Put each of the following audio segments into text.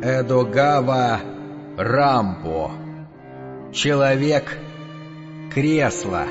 Эдогава Рампо. Человек-кресло.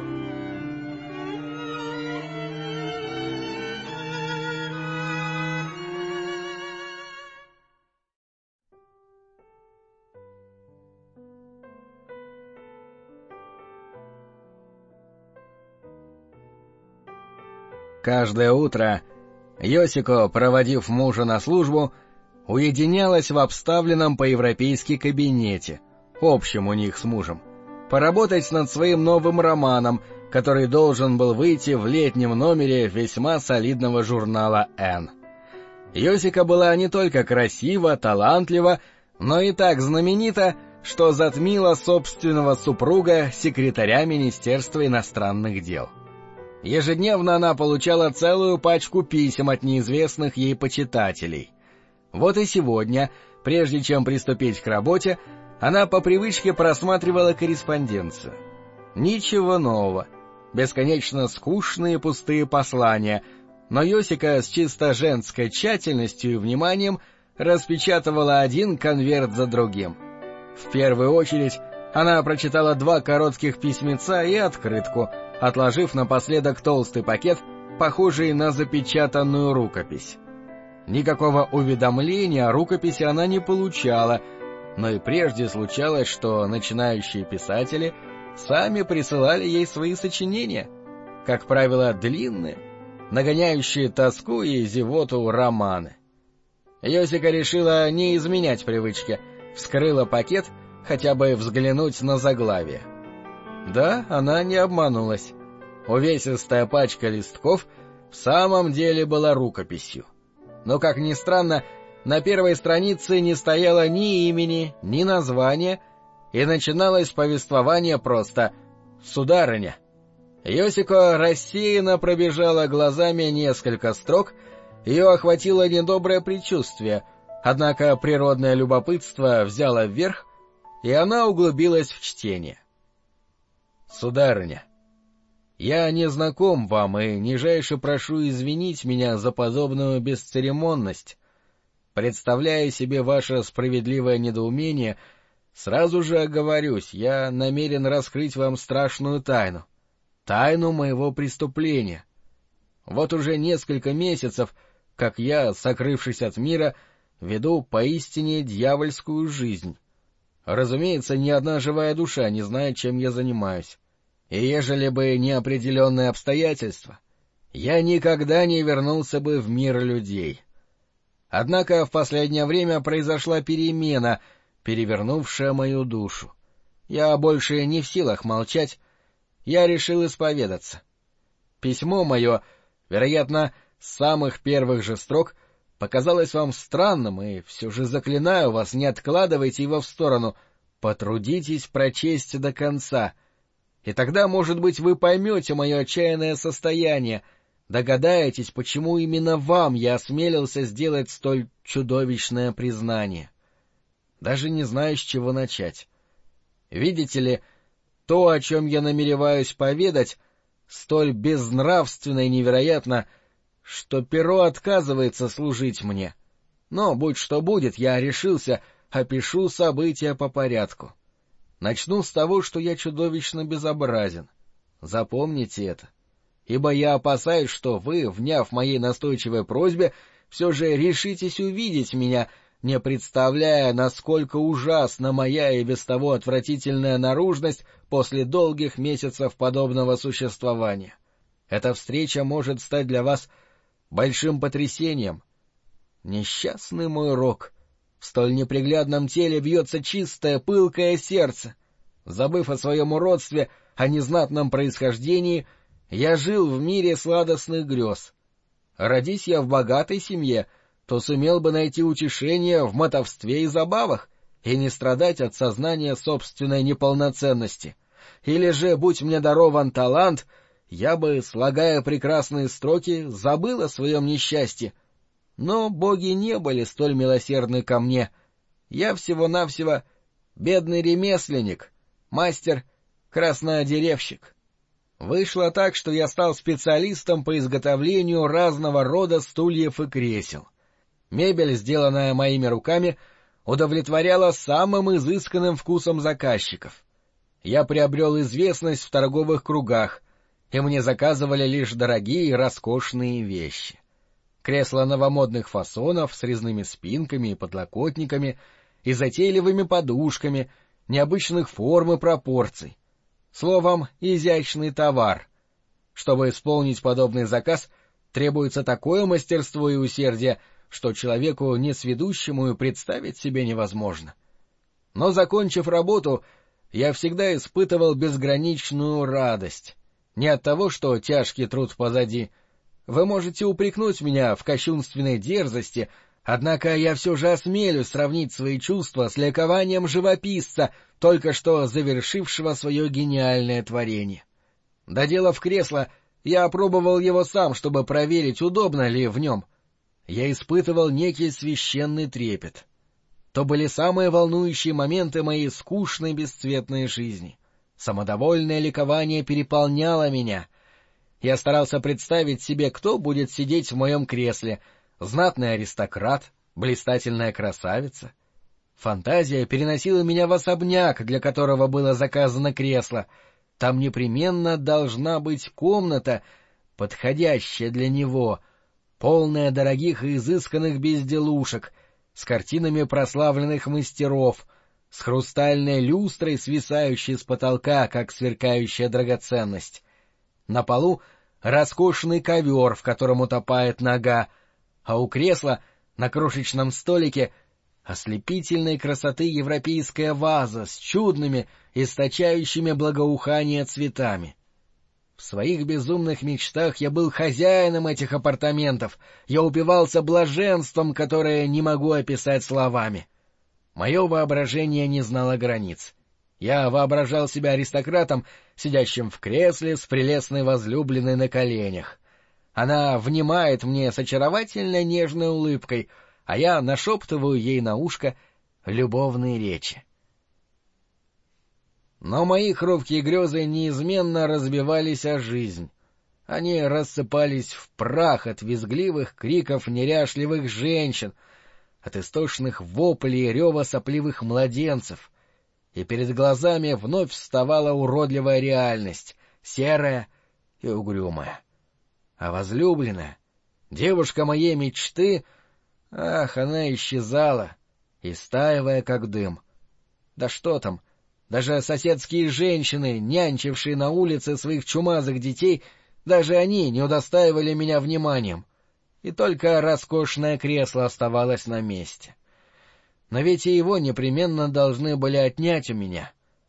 Каждое утро Йосико, проводив мужа на службу, уединялась в обставленном по-европейски кабинете, общем у них с мужем, поработать над своим новым романом, который должен был выйти в летнем номере весьма солидного журнала «Н». Йосико была не только красива, талантлива, но и так знаменита, что затмила собственного супруга, секретаря Министерства иностранных дел. Ежедневно она получала целую пачку писем от неизвестных ей почитателей. Вот и сегодня, прежде чем приступить к работе, она по привычке просматривала корреспонденцию. Ничего нового, бесконечно скучные пустые послания, но Йосико с чисто женской тщательностью и вниманием распечатывала один конверт за другим. В первую очередь она прочитала 2 коротких письмеца и открытку, отложив напоследок толстый пакет, похожий на запечатанную рукопись. Никакого уведомления о рукописи она не получала, но и прежде случалось, что начинающие писатели сами присылали ей свои сочинения, как правило, длинные, нагоняющие тоску и зевоту романы. Йосико решила не изменять привычке, вскрыла пакет, хотя бы взглянуть на заглавие. Да, она не обманулась. Увесистая пачка листков в самом деле была рукописью. Но, как ни странно, на первой странице не стояло ни имени, ни названия, и начиналось повествование просто «Сударыня». Йосико рассеянно пробежала глазами несколько строк, ее охватило недоброе предчувствие, однако природное любопытство взяло вверх, и она углубилась в чтение. «Сударыня, я не знаком вам и нижайше прошу извинить меня за подобную бесцеремонность. Представляя себе ваше справедливое недоумение, сразу же оговорюсь, я намерен раскрыть вам страшную тайну, тайну моего преступления. Вот уже несколько месяцев, как я, сокрывшись от мира, веду поистине дьявольскую жизнь. Разумеется, ни одна живая душа не знает, чем я занимаюсь. И ежели бы не определенные обстоятельства, я никогда не вернулся бы в мир людей. Однако в последнее время произошла перемена, перевернувшая мою душу. Я больше не в силах молчать, я решил исповедаться. Письмо мое, вероятно, с самых первых же строк, показалось вам странным, и все же заклинаю вас, не откладывайте его в сторону, потрудитесь прочесть до конца. И тогда, может быть, вы поймете мое отчаянное состояние, догадаетесь, почему именно вам я осмелился сделать столь чудовищное признание. Даже не знаю, с чего начать. Видите ли, то, о чем я намереваюсь поведать, столь безнравственно и невероятно, что перо отказывается служить мне. Но, будь что будет, я решился, опишу события по порядку. Начну с того, что я чудовищно безобразен. Запомните это. Ибо я опасаюсь, что вы, вняв моей настойчивой просьбе, все же решитесь увидеть меня, не представляя, насколько ужасна моя и без того отвратительная наружность после долгих месяцев подобного существования. Эта встреча может стать для вас большим потрясением. Несчастный мой Рок, в столь неприглядном теле бьется чистое, пылкое сердце. Забыв о своем уродстве, о незнатном происхождении, я жил в мире сладостных грез. Родись я в богатой семье, то сумел бы найти утешение в мотовстве и забавах и не страдать от сознания собственной неполноценности. Или же, будь мне дарован талант, я бы, слагая прекрасные строки, забыл о своем несчастье. Но боги не были столь милосердны ко мне. Я всего-навсего бедный ремесленник, мастер-краснодеревщик. Вышло так, что я стал специалистом по изготовлению разного рода стульев и кресел. Мебель, сделанная моими руками, удовлетворяло самым изысканным вкусом заказчиков. Я приобрел известность в торговых кругах, и мне заказывали лишь дорогие и роскошные вещи. Кресла новомодных фасонов с резными спинками и подлокотниками и затейливыми подушками, необычных форм и пропорций. Словом, изящный товар. Чтобы исполнить подобный заказ, требуется такое мастерство и усердие, что человеку несведущему и представить себе невозможно. Но, закончив работу, я всегда испытывал безграничную радость. Не от того, что тяжкий труд позади. Вы можете упрекнуть меня в кощунственной дерзости, однако я все же осмелюсь сравнить свои чувства с ликованием живописца, только что завершившего свое гениальное творение. Доделав кресло, я опробовал его сам, чтобы проверить, удобно ли в нем. Я испытывал некий священный трепет. То были самые волнующие моменты моей скучной бесцветной жизни. Самодовольное ликование переполняло меня. Я старался представить себе, кто будет сидеть в моем кресле: знатный аристократ, блистательная красавица. Фантазия переносила меня в особняк, для которого было заказано кресло. Там непременно должна быть комната, подходящая для него, полная дорогих и изысканных безделушек, с картинами прославленных мастеров, с хрустальной люстрой, свисающей с потолка, как сверкающая драгоценность. На полу роскошный ковер, в котором утопает нога, а у кресла на крошечном столике ослепительной красоты европейская ваза с чудными, источающими благоухание цветами. В своих безумных мечтах я был хозяином этих апартаментов, я упивался блаженством, которое не могу описать словами. Мое воображение не знало границ. Я воображал себя аристократом, сидящим в кресле с прелестной возлюбленной на коленях. Она внимает мне с очаровательно нежной улыбкой, а я нашептываю ей на ушко любовные речи. Но мои хрупкие грезы неизменно разбивались о жизнь. Они рассыпались в прах от визгливых криков неряшливых женщин, от истошных воплей и рева сопливых младенцев, и перед глазами вновь вставала уродливая реальность, серая и угрюмая. А возлюбленная, девушка моей мечты, ах, она исчезала, истаивая, как дым. Да что там, даже соседские женщины, нянчившие на улице своих чумазых детей, даже они не удостаивали меня вниманием, и только роскошное кресло оставалось на месте. Но ведь и его непременно должны были отнять у меня,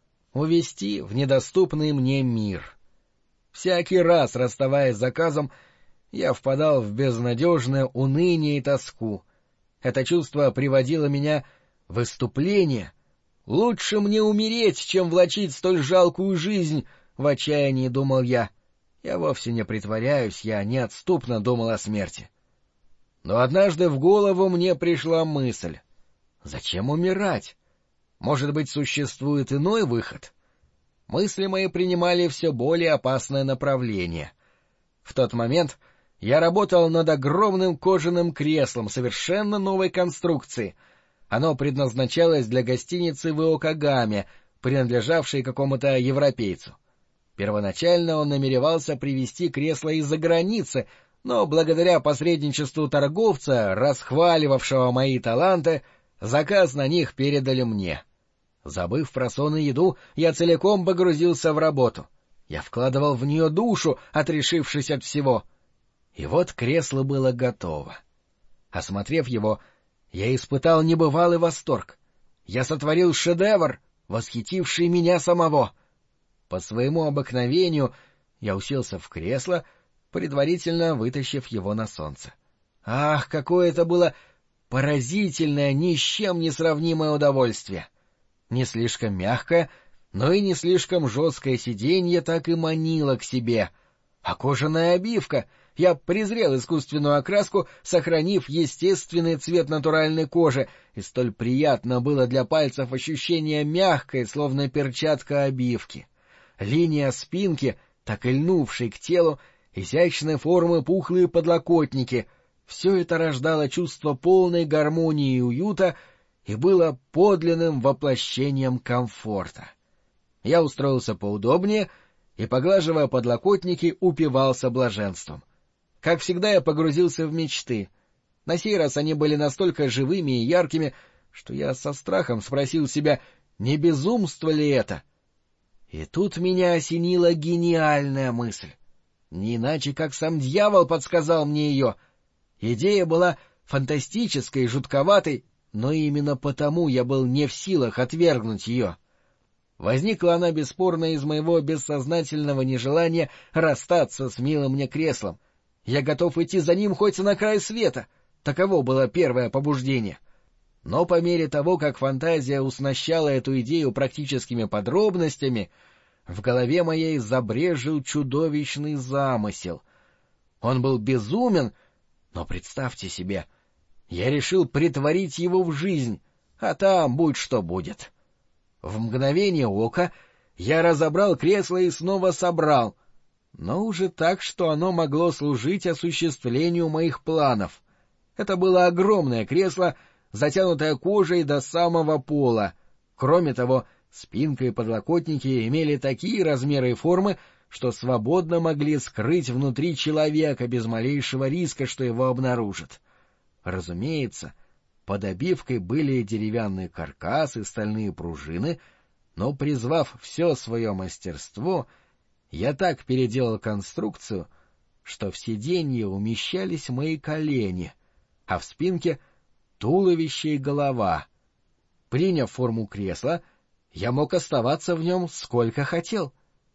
увести в недоступный мне мир. Всякий раз, расставаясь с заказом, я впадал в безнадежное уныние и тоску. Это чувство приводило меня в выступление. Лучше мне умереть, чем влачить столь жалкую жизнь, в отчаянии думал я. Я вовсе не притворяюсь, я неотступно думал о смерти. Но однажды в голову мне пришла мысль: зачем умирать? Может быть, существует иной выход? Мысли мои принимали все более опасное направление. В тот момент я работал над огромным кожаным креслом совершенно новой конструкции. Оно предназначалось для гостиницы в Иокогаме, принадлежавшей какому-то европейцу. Первоначально он намеревался привезти кресло из-за границы, но благодаря посредничеству торговца, расхваливавшего мои таланты, заказ на них передали мне. Забыв про сон и еду, я целиком погрузился в работу. Я вкладывал в нее душу, отрешившись от всего. И вот кресло было готово. Осмотрев его, я испытал небывалый восторг. Я сотворил шедевр, восхитивший меня самого. По своему обыкновению я уселся в кресло, предварительно вытащив его на солнце. Ах, какое это было поразительное, ни с чем не сравнимое удовольствие! Не слишком мягкое, но и не слишком жесткое сиденье так и манило к себе. А кожаная обивка... Я презрел искусственную окраску, сохранив естественный цвет натуральной кожи, и столь приятно было для пальцев ощущение мягкой, словно перчатка обивки. Линия спинки, так и льнувшей к телу, изящной формы пухлые подлокотники — все это рождало чувство полной гармонии и уюта и было подлинным воплощением комфорта. Я устроился поудобнее и, поглаживая подлокотники, упивался блаженством. Как всегда, я погрузился в мечты. На сей раз они были настолько живыми и яркими, что я со страхом спросил себя, не безумство ли это? И тут меня осенила гениальная мысль. Не иначе, как сам дьявол подсказал мне ее. Идея была фантастической и жутковатой, но именно потому я был не в силах отвергнуть ее. Возникла она бесспорно из моего бессознательного нежелания расстаться с милым мне креслом. Я готов идти за ним хоть на край света. Таково было первое побуждение. Но по мере того, как фантазия уснащала эту идею практическими подробностями, в голове моей забрезжил чудовищный замысел. Он был безумен, но представьте себе, я решил претворить его в жизнь, а там будь что будет. В мгновение ока я разобрал кресло и снова собрал, но уже так, что оно могло служить осуществлению моих планов. Это было огромное кресло, затянутое кожей до самого пола. Кроме того, спинка и подлокотники имели такие размеры и формы, что свободно могли скрыть внутри человека без малейшего риска, что его обнаружат. Разумеется, под обивкой были деревянный каркас и стальные пружины, но, призвав все свое мастерство, я так переделал конструкцию, что в сиденье умещались мои колени, а в спинке — туловище и голова. Приняв форму кресла, я мог оставаться в нем сколько хотел.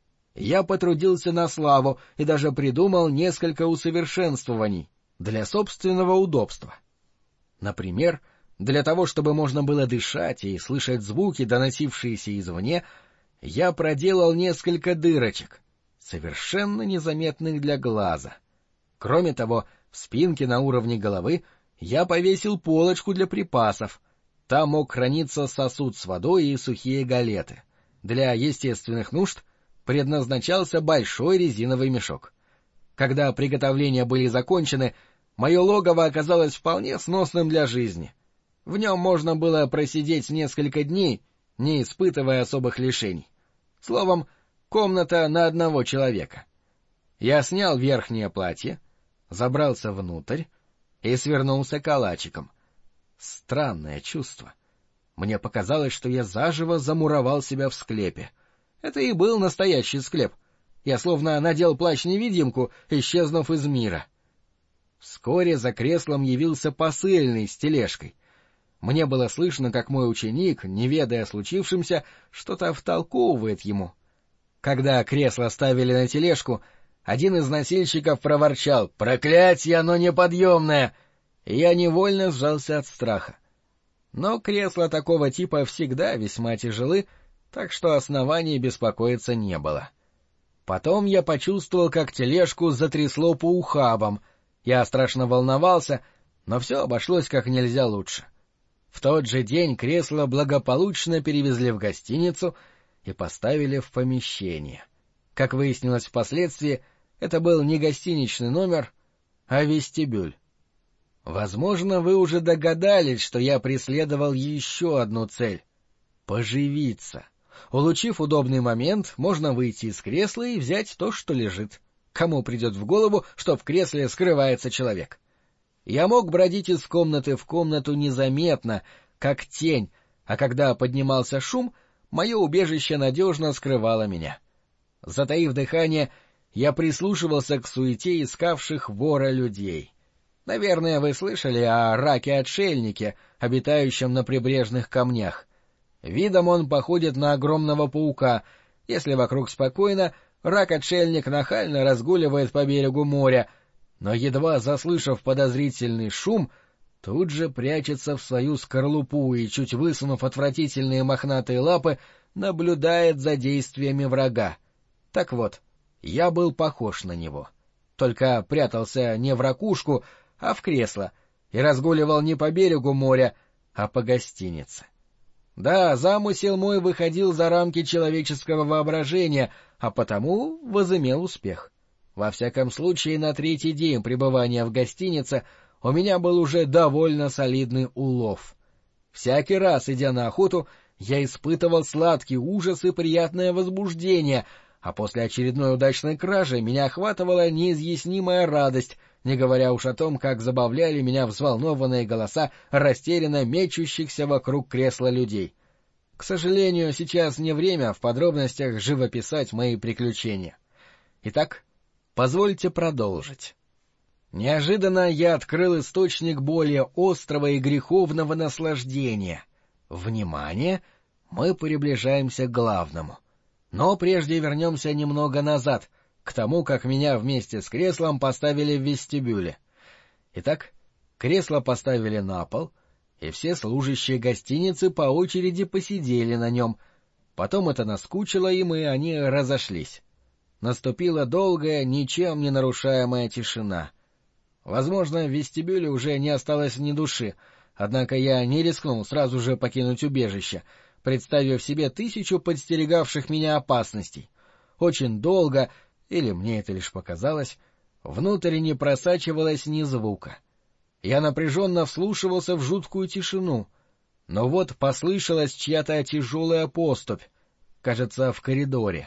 Я потрудился на славу и даже придумал несколько усовершенствований для собственного удобства. Например, для того, чтобы можно было дышать и слышать звуки, доносившиеся извне, я проделал несколько дырочек, совершенно незаметных для глаза. Кроме того, в спинке на уровне головы я повесил полочку для припасов. Там мог храниться сосуд с водой и сухие галеты. Для естественных нужд предназначался большой резиновый мешок. Когда приготовления были закончены, мое логово оказалось вполне сносным для жизни. В нем можно было просидеть несколько дней, не испытывая особых лишений. Словом, комната на одного человека. Я снял верхнее платье, забрался внутрь и свернулся калачиком. Странное чувство. Мне показалось, что я заживо замуровал себя в склепе. Это и был настоящий склеп. Я словно надел плащ-невидимку, исчезнув из мира. Вскоре за креслом явился посыльный с тележкой. Мне было слышно, как мой ученик, не ведая о случившемся, что-то втолковывает ему. Когда кресло ставили на тележку, один из носильщиков проворчал: «Проклятье, оно неподъемное!» И я невольно сжался от страха. Но кресла такого типа всегда весьма тяжелы, так что оснований беспокоиться не было. Потом я почувствовал, как тележку затрясло по ухабам. Я страшно волновался, но все обошлось как нельзя лучше. В тот же день кресло благополучно перевезли в гостиницу и поставили в помещение. Как выяснилось впоследствии, это был не гостиничный номер, а вестибюль. Возможно, вы уже догадались, что я преследовал еще одну цель — поживиться. Улучив удобный момент, можно выйти из кресла и взять то, что лежит. Кому придет в голову, что в кресле скрывается человек? Я мог бродить из комнаты в комнату незаметно, как тень, а когда поднимался шум, мое убежище надежно скрывало меня. Затаив дыхание, я прислушивался к суете искавших вора людей. Наверное, вы слышали о раке-отшельнике, обитающем на прибрежных камнях. Видом он походит на огромного паука. Если вокруг спокойно, рак-отшельник нахально разгуливает по берегу моря, но, едва заслышав подозрительный шум, тут же прячется в свою скорлупу и, чуть высунув отвратительные мохнатые лапы, наблюдает за действиями врага. Так вот, я был похож на него. Только прятался не в ракушку, а в кресло, и разгуливал не по берегу моря, а по гостинице. Да, замысел мой выходил за рамки человеческого воображения, а потому возымел успех. Во всяком случае, на третий день пребывания в гостинице у меня был уже довольно солидный улов. Всякий раз, идя на охоту, я испытывал сладкий ужас и приятное возбуждение, а после очередной удачной кражи меня охватывала неизъяснимая радость, не говоря уж о том, как забавляли меня взволнованные голоса растерянно мечущихся вокруг кресла людей. К сожалению, сейчас не время в подробностях живописать мои приключения. Итак, позвольте продолжить. Неожиданно я открыл источник более острого и греховного наслаждения. Внимание! Мы приближаемся к главному. Но прежде вернемся немного назад, к тому, как меня вместе с креслом поставили в вестибюле. Итак, кресло поставили на пол, и все служащие гостиницы по очереди посидели на нем. Потом это наскучило им, и они разошлись. Наступила долгая, ничем не нарушаемая тишина. Возможно, в вестибюле уже не осталось ни души, однако я не рискнул сразу же покинуть убежище, представив себе 1000 подстерегавших меня опасностей. Очень долго, или мне это лишь показалось, внутрь не просачивалось ни звука. Я напряженно вслушивался в жуткую тишину, но вот послышалась чья-то тяжелая поступь, кажется, в коридоре.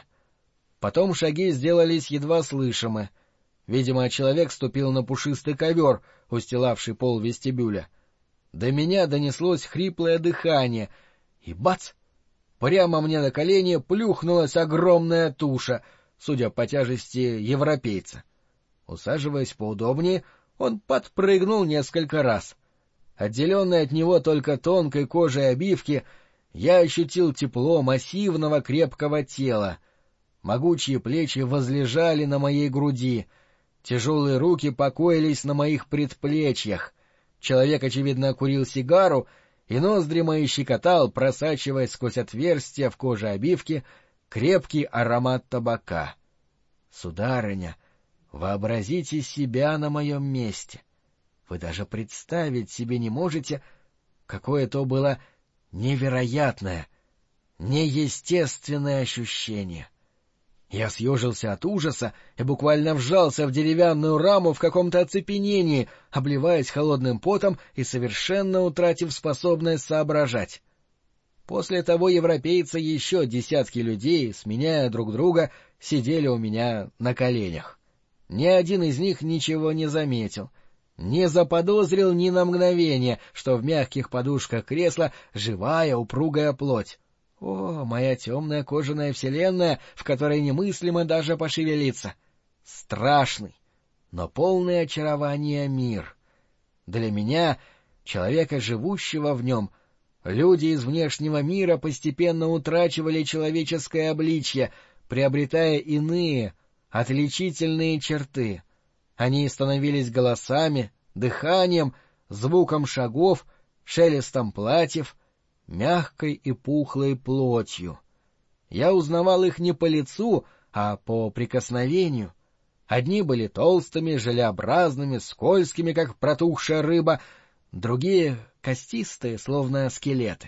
Потом шаги сделались едва слышимы. Видимо, человек ступил на пушистый ковер, устилавший пол вестибюля. До меня донеслось хриплое дыхание, и бац! Прямо мне на колени плюхнулась огромная туша, судя по тяжести, европейца. Усаживаясь поудобнее, он подпрыгнул несколько раз. Отделенный от него только тонкой кожей обивки, я ощутил тепло массивного крепкого тела. Могучие плечи возлежали на моей груди, тяжелые руки покоились на моих предплечьях. Человек, очевидно, курил сигару, и ноздри мои щекотал, просачиваясь сквозь отверстия в коже обивки, крепкий аромат табака. Сударыня, вообразите себя на моем месте. Вы даже представить себе не можете, какое то было невероятное, неестественное ощущение. Я съежился от ужаса и буквально вжался в деревянную раму в каком-то оцепенении, обливаясь холодным потом и совершенно утратив способность соображать. После того европейца еще десятки людей, сменяя друг друга, сидели у меня на коленях. Ни один из них ничего не заметил, не заподозрил ни на мгновение, что в мягких подушках кресла живая упругая плоть. О, моя темная кожаная вселенная, в которой немыслимо даже пошевелиться! Страшный, но полный очарования мир. Для меня, человека, живущего в нем, люди из внешнего мира постепенно утрачивали человеческое обличье, приобретая иные, отличительные черты. Они становились голосами, дыханием, звуком шагов, шелестом платьев, мягкой и пухлой плотью. Я узнавал их не по лицу, а по прикосновению. Одни были толстыми, желеобразными, скользкими, как протухшая рыба, другие — костистые, словно скелеты.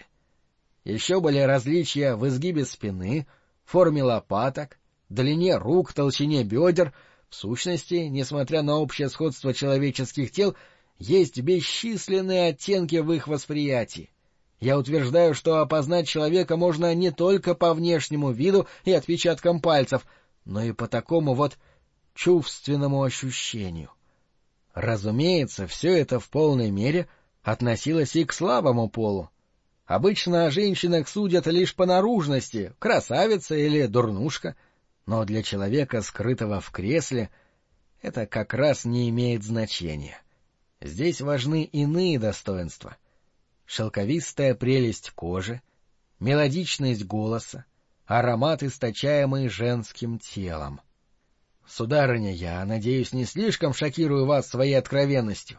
Еще были различия в изгибе спины, форме лопаток, длине рук, толщине бедер. В сущности, несмотря на общее сходство человеческих тел, есть бесчисленные оттенки в их восприятии. Я утверждаю, что опознать человека можно не только по внешнему виду и отпечаткам пальцев, но и по такому вот чувственному ощущению. Разумеется, все это в полной мере относилось и к слабому полу. Обычно о женщинах судят лишь по наружности, красавица или дурнушка, но для человека, скрытого в кресле, это как раз не имеет значения. Здесь важны иные достоинства. Шелковистая прелесть кожи, мелодичность голоса, аромат, источаемый женским телом. Сударыня, я, надеюсь, не слишком шокирую вас своей откровенностью.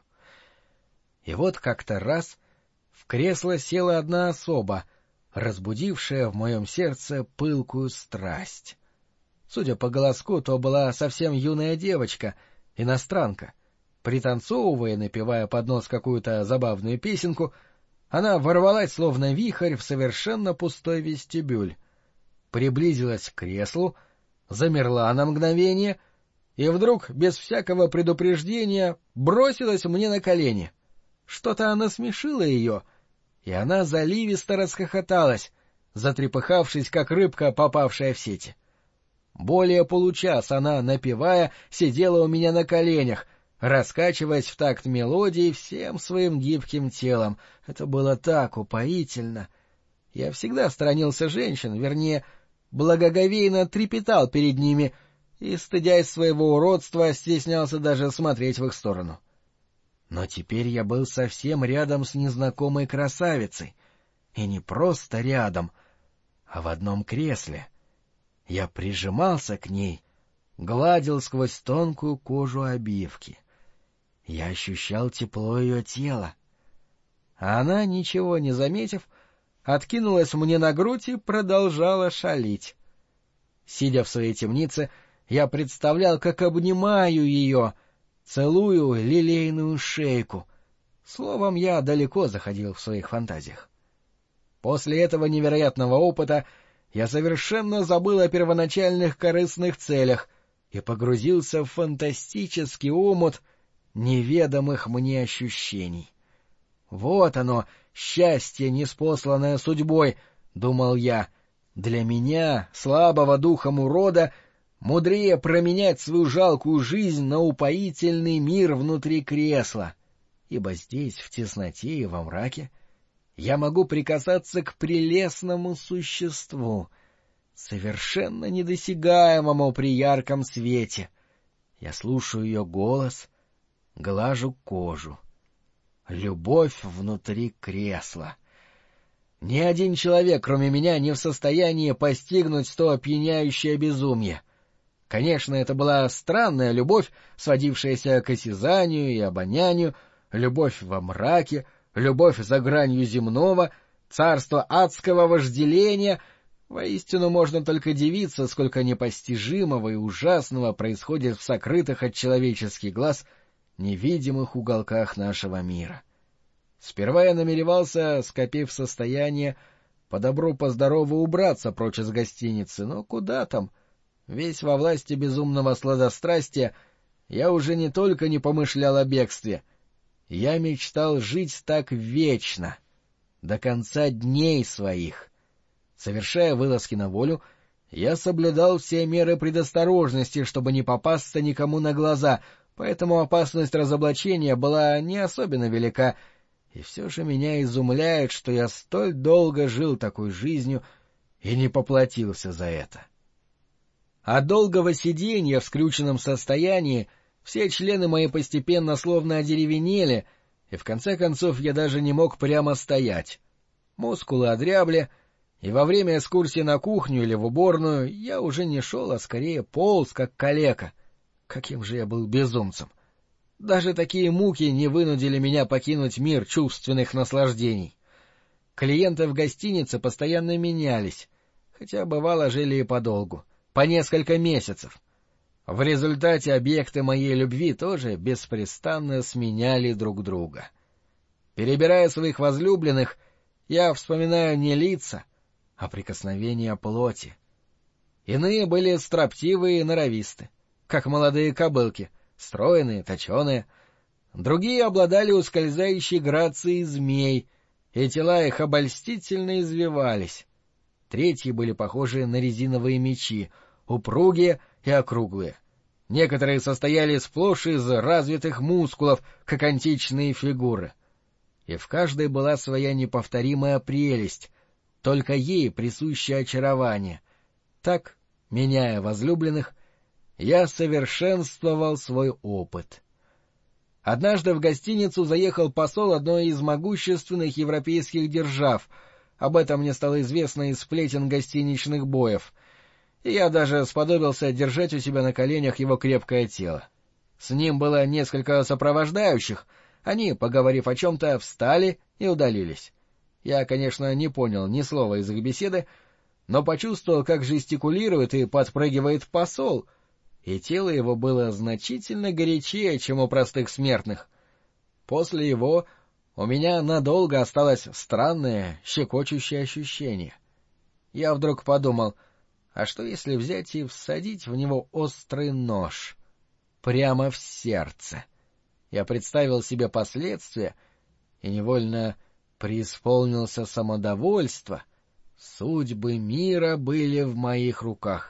И вот как-то раз в кресло села одна особа, разбудившая в моем сердце пылкую страсть. Судя по голоску, то была совсем юная девочка, иностранка. Пританцовывая, напевая под нос какую-то забавную песенку, она ворвалась, словно вихрь, в совершенно пустой вестибюль, приблизилась к креслу, замерла на мгновение и вдруг, без всякого предупреждения, бросилась мне на колени. Что-то насмешило ее, и она заливисто расхохоталась, затрепыхавшись, как рыбка, попавшая в сети. Более получаса она, напевая, сидела у меня на коленях, раскачиваясь в такт мелодии всем своим гибким телом. Это было так упоительно. Я всегда сторонился женщин, вернее, благоговейно трепетал перед ними и, стыдясь своего уродства, стеснялся даже смотреть в их сторону. Но теперь я был совсем рядом с незнакомой красавицей, и не просто рядом, а в одном кресле. Я прижимался к ней, гладил сквозь тонкую кожу обивки. Я ощущал тепло ее тела. А она, ничего не заметив, откинулась мне на грудь и продолжала шалить. Сидя в своей темнице, я представлял, как обнимаю ее, целую лилейную шейку. Словом, я далеко заходил в своих фантазиях. После этого невероятного опыта я совершенно забыл о первоначальных корыстных целях и погрузился в фантастический омут неведомых мне ощущений. Вот оно, счастье, ниспосланное судьбой, — думал я. Для меня, слабого духом урода, мудрее променять свою жалкую жизнь на упоительный мир внутри кресла, ибо здесь, в тесноте и во мраке, я могу прикасаться к прелестному существу, совершенно недосягаемому при ярком свете. Я слушаю ее голос, глажу кожу. Любовь внутри кресла. Ни один человек, кроме меня, не в состоянии постигнуть то опьяняющее безумие. Конечно, это была странная любовь, сводившаяся к осязанию и обонянию, любовь во мраке, любовь за гранью земного, царство адского вожделения. Воистину можно только дивиться, сколько непостижимого и ужасного происходит в сокрытых от человеческих глаз невидимых уголках нашего мира. Сперва я намеревался, скопив состояние, по-добру-поздорову убраться прочь из гостиницы, но куда там? Весь во власти безумного сладострастия, я уже не только не помышлял о бегстве, я мечтал жить так вечно, до конца дней своих. Совершая вылазки на волю, я соблюдал все меры предосторожности, чтобы не попасться никому на глаза, поэтому опасность разоблачения была не особенно велика, и все же меня изумляет, что я столь долго жил такой жизнью и не поплатился за это. От долгого сиденья в скрюченном состоянии все члены мои постепенно словно одеревенели, и в конце концов я даже не мог прямо стоять. Мускулы одрябли, и во время экскурсии на кухню или в уборную я уже не шел, а скорее полз, как калека. Каким же я был безумцем! Даже такие муки не вынудили меня покинуть мир чувственных наслаждений. Клиенты в гостинице постоянно менялись, хотя бывало жили и подолгу, по несколько месяцев. В результате объекты моей любви тоже беспрестанно сменяли друг друга. Перебирая своих возлюбленных, я вспоминаю не лица, а прикосновения плоти. Иные были строптивые и норовисты, как молодые кобылки, стройные, точеные. Другие обладали ускользающей грацией змей, и тела их обольстительно извивались. Третьи были похожи на резиновые мечи, упругие и округлые. Некоторые состояли сплошь из развитых мускулов, как античные фигуры. И в каждой была своя неповторимая прелесть, только ей присущее очарование. Так, меняя возлюбленных, я совершенствовал свой опыт. Однажды в гостиницу заехал посол одной из могущественных европейских держав. Об этом мне стало известно из сплетен гостиничных боев, и я даже сподобился держать у себя на коленях его крепкое тело. С ним было несколько сопровождающих, они, поговорив о чем-то, встали и удалились. Я, конечно, не понял ни слова из их беседы, но почувствовал, как жестикулирует и подпрыгивает посол, и тело его было значительно горячее, чем у простых смертных. После его у меня надолго осталось странное, щекочущее ощущение. Я вдруг подумал, а что если взять и всадить в него острый нож? Прямо в сердце. Я представил себе последствия и невольно преисполнился самодовольства, судьбы мира были в моих руках.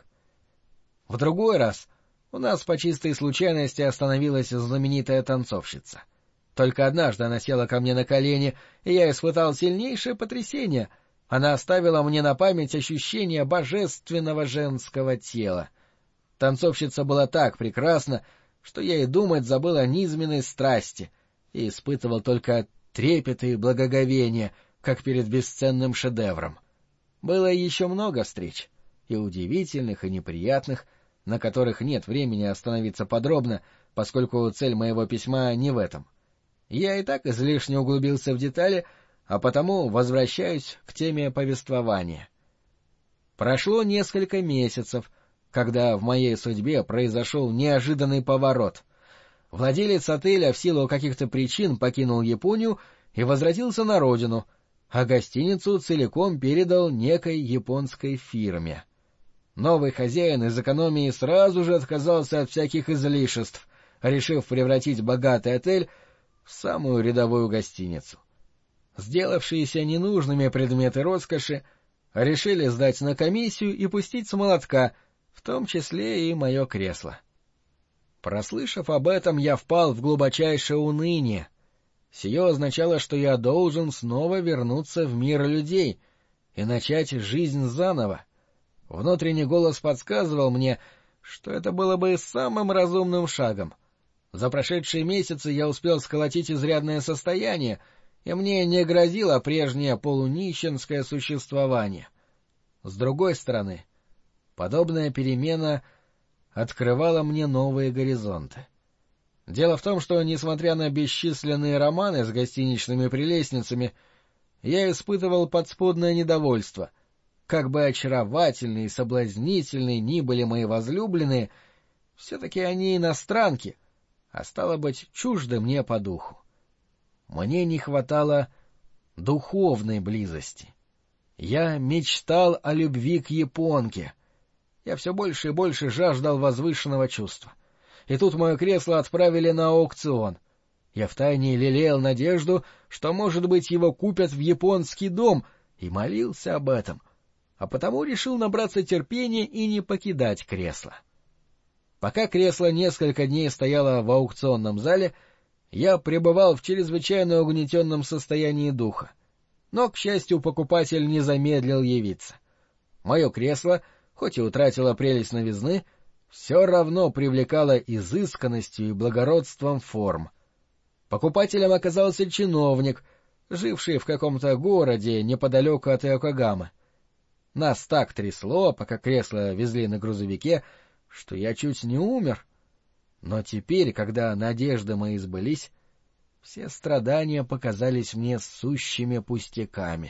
В другой раз у нас по чистой случайности остановилась знаменитая танцовщица. Только однажды она села ко мне на колени, и я испытал сильнейшее потрясение. Она оставила мне на память ощущение божественного женского тела. Танцовщица была так прекрасна, что я и думать забыл о низменной страсти и испытывал только трепет и благоговение, как перед бесценным шедевром. Было еще много встреч, и удивительных, и неприятных, на которых нет времени остановиться подробно, поскольку цель моего письма не в этом. Я и так излишне углубился в детали, а потому возвращаюсь к теме повествования. Прошло несколько месяцев, когда в моей судьбе произошел неожиданный поворот. Владелец отеля в силу каких-то причин покинул Японию и возвратился на родину, а гостиницу целиком передал некой японской фирме. Новый хозяин из экономии сразу же отказался от всяких излишеств, решив превратить богатый отель в самую рядовую гостиницу. Сделавшиеся ненужными предметы роскоши решили сдать на комиссию и пустить с молотка, в том числе и мое кресло. Прослышав об этом, я впал в глубочайшее уныние. Сие означало, что я должен снова вернуться в мир людей и начать жизнь заново. Внутренний голос подсказывал мне, что это было бы самым разумным шагом. За прошедшие месяцы я успел сколотить изрядное состояние, и мне не грозило прежнее полунищенское существование. С другой стороны, подобная перемена открывала мне новые горизонты. Дело в том, что, несмотря на бесчисленные романы с гостиничными прелестницами, я испытывал подспудное недовольство. Как бы очаровательны и соблазнительны ни были мои возлюбленные, все-таки они иностранки, а стало быть, чужды мне по духу. Мне не хватало духовной близости. Я мечтал о любви к японке. Я все больше и больше жаждал возвышенного чувства. И тут мое кресло отправили на аукцион. Я втайне лелеял надежду, что, может быть, его купят в японский дом, и молился об этом, а потому решил набраться терпения и не покидать кресло. Пока кресло несколько дней стояло в аукционном зале, я пребывал в чрезвычайно угнетенном состоянии духа. Но, к счастью, покупатель не замедлил явиться. Мое кресло, хоть и утратило прелесть новизны, все равно привлекало изысканностью и благородством форм. Покупателем оказался чиновник, живший в каком-то городе неподалеку от Иокогамы. Нас так трясло, пока кресло везли на грузовике, что я чуть не умер. Но теперь, когда надежды мои сбылись, все страдания показались мне сущими пустяками.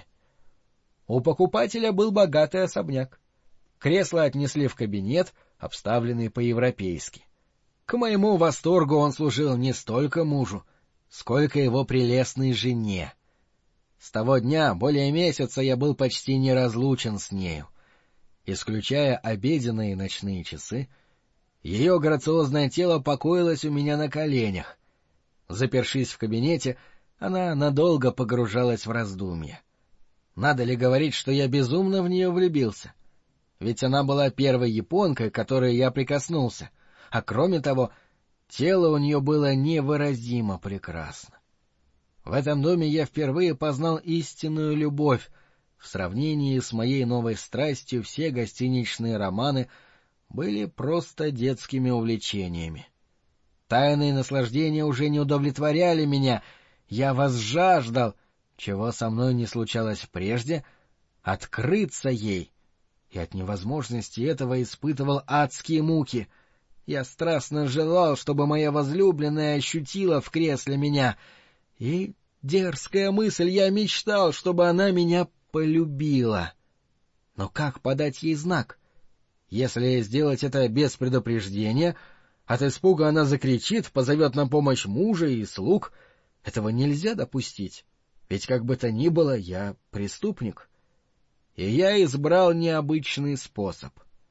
У покупателя был богатый особняк. Кресло отнесли в кабинет, обставленный по-европейски. К моему восторгу он служил не столько мужу, сколько его прелестной жене. С того дня более месяца я был почти неразлучен с нею. Исключая обеденные и ночные часы, ее грациозное тело покоилось у меня на коленях. Запершись в кабинете, она надолго погружалась в раздумья. Надо ли говорить, что я безумно в нее влюбился? Ведь она была первой японкой, к которой я прикоснулся, а кроме того, тело у нее было невыразимо прекрасно. В этом доме я впервые познал истинную любовь. В сравнении с моей новой страстью все гостиничные романы были просто детскими увлечениями. Тайные наслаждения уже не удовлетворяли меня, я возжаждал, чего со мной не случалось прежде, открыться ей, и от невозможности этого испытывал адские муки. Я страстно желал, чтобы моя возлюбленная ощутила в кресле меня, и, дерзкая мысль, я мечтал, чтобы она меня полюбила. Но как подать ей знак? Если сделать это без предупреждения, от испуга она закричит, позовет на помощь мужа и слуг. Этого нельзя допустить, ведь как бы то ни было, я преступник. И я избрал необычный способ.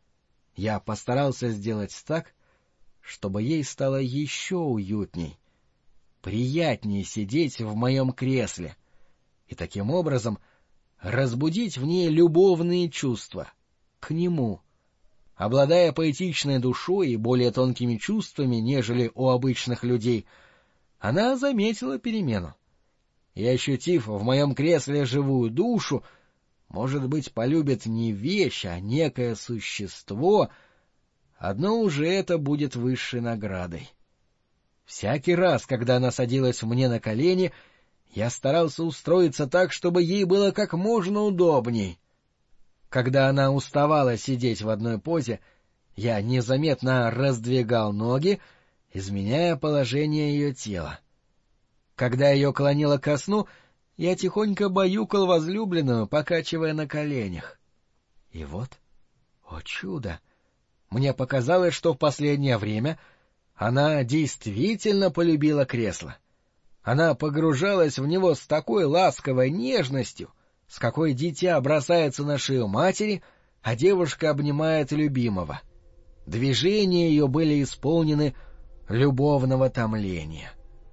Я постарался сделать так, чтобы ей стало еще уютней, приятнее сидеть в моем кресле. и таким образом разбудить в ней любовные чувства к нему. Обладая поэтичной душой и более тонкими чувствами, нежели у обычных людей, она заметила перемену. И, ощутив в моем кресле живую душу, может быть, полюбит не вещь, а некое существо, одно уже это будет высшей наградой. Всякий раз, когда она садилась мне на колени, я старался устроиться так, чтобы ей было как можно удобней. Когда она уставала сидеть в одной позе, я незаметно раздвигал ноги, изменяя положение ее тела. Когда ее клонило ко сну, я тихонько баюкал возлюбленную, покачивая на коленях. И вот, о чудо! Мне показалось, что в последнее время она действительно полюбила кресло. Она погружалась в него с такой ласковой нежностью, с какой дитя бросается на шею матери, а девушка обнимает любимого. Движения ее были исполнены любовного томления.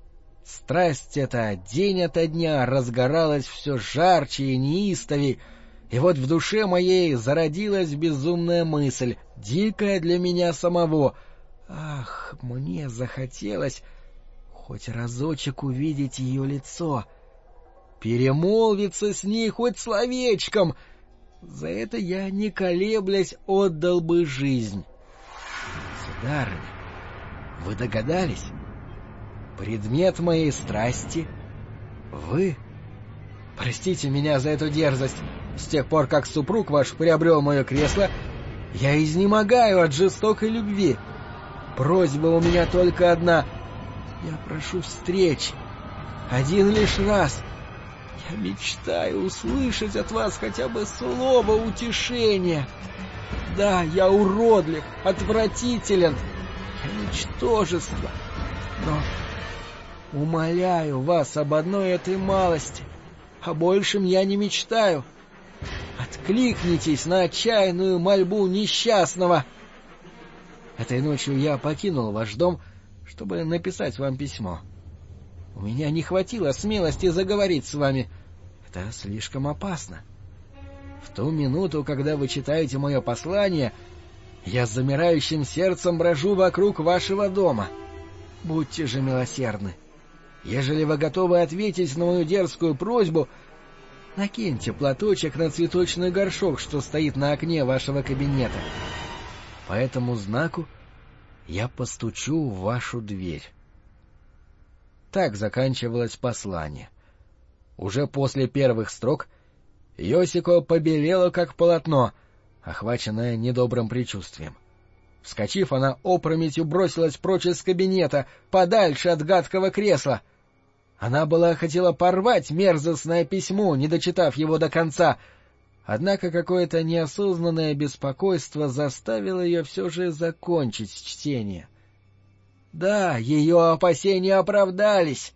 Страсть эта день ото дня разгоралась все жарче и неистовей, и вот в душе моей зародилась безумная мысль, дикая для меня самого. Ах, мне захотелось хоть разочек увидеть ее лицо, перемолвиться с ней хоть словечком. За это я, не колеблясь, отдал бы жизнь. Сударыня, вы догадались? Предмет моей страсти — вы. Простите меня за эту дерзость. С тех пор, как супруг ваш приобрел мое кресло, я изнемогаю от жестокой любви. Просьба у меня только одна. Я прошу встречи. Один лишь раз. Я мечтаю услышать от вас хотя бы слово утешения. Да, я уродлив, отвратителен, я ничтожество, но умоляю вас об одной этой малости, о большем я не мечтаю. Откликнитесь на отчаянную мольбу несчастного. Этой ночью я покинул ваш дом, чтобы написать вам письмо. У меня не хватило смелости заговорить с вами. Это слишком опасно. В ту минуту, когда вы читаете мое послание, я с замирающим сердцем брожу вокруг вашего дома. Будьте же милосердны. Ежели вы готовы ответить на мою дерзкую просьбу, накиньте платочек на цветочный горшок, что стоит на окне вашего кабинета. По этому знаку я постучу в вашу дверь. Так заканчивалось послание. Уже после первых строк Йосико побелела, как полотно, охваченное недобрым предчувствием. Вскочив, она опрометью бросилась прочь из кабинета, подальше от гадкого кресла. Она хотела порвать мерзостное письмо, не дочитав его до конца, однако какое-то неосознанное беспокойство заставило ее все же закончить чтение. Да, ее опасения оправдались.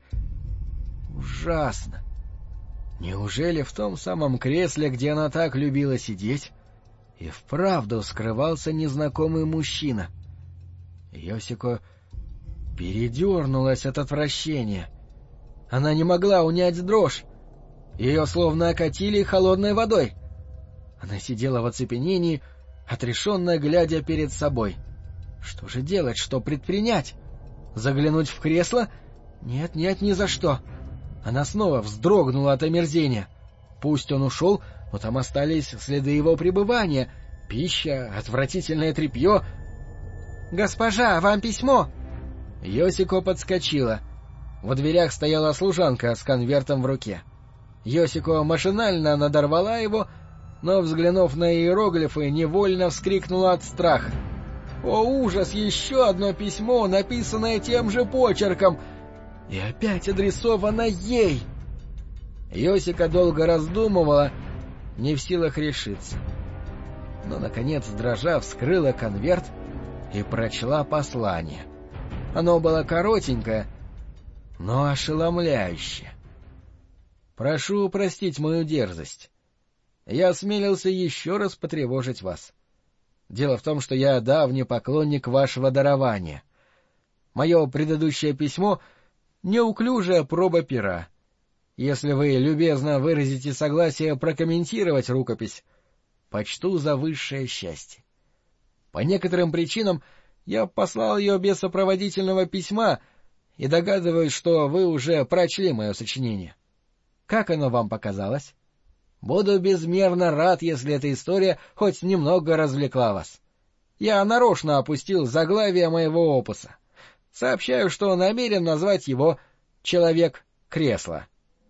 Ужасно. Неужели в том самом кресле, где она так любила сидеть, и вправду скрывался незнакомый мужчина? Йосико передернулась от отвращения. Она не могла унять дрожь. Ее словно окатили холодной водой. Она сидела в оцепенении, отрешенно глядя перед собой. Что же делать, что предпринять? Заглянуть в кресло? Нет, ни за что. Она снова вздрогнула от омерзения. Пусть он ушел, но там остались следы его пребывания. Пища, отвратительное тряпье. «Госпожа, вам письмо!» Йосико подскочила. Во дверях стояла служанка с конвертом в руке. Йосико машинально надорвала его, но, взглянув на иероглифы, невольно вскрикнула от страха. О, ужас! Еще одно письмо, написанное тем же почерком, и опять адресовано ей! Йосико долго раздумывала, не в силах решиться. Но, наконец, дрожа, вскрыла конверт и прочла послание. Оно было коротенькое, но ошеломляющее. «Прошу простить мою дерзость. Я осмелился еще раз потревожить вас. Дело в том, что я давний поклонник вашего дарования. Мое предыдущее письмо — неуклюжая проба пера. Если вы любезно выразите согласие прокомментировать рукопись, почту за высшее счастье. По некоторым причинам я послал ее без сопроводительного письма и догадываюсь, что вы уже прочли мое сочинение. Как оно вам показалось? Буду безмерно рад, если эта история хоть немного развлекла вас. Я нарочно опустил заглавие моего опуса. Сообщаю, что намерен назвать его «Человек-кресло».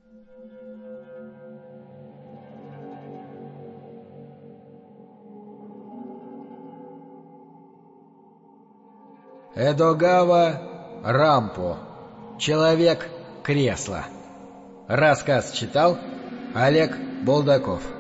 Эдогава Рампо. Человек-кресло. Рассказ читал Олег Булдаков.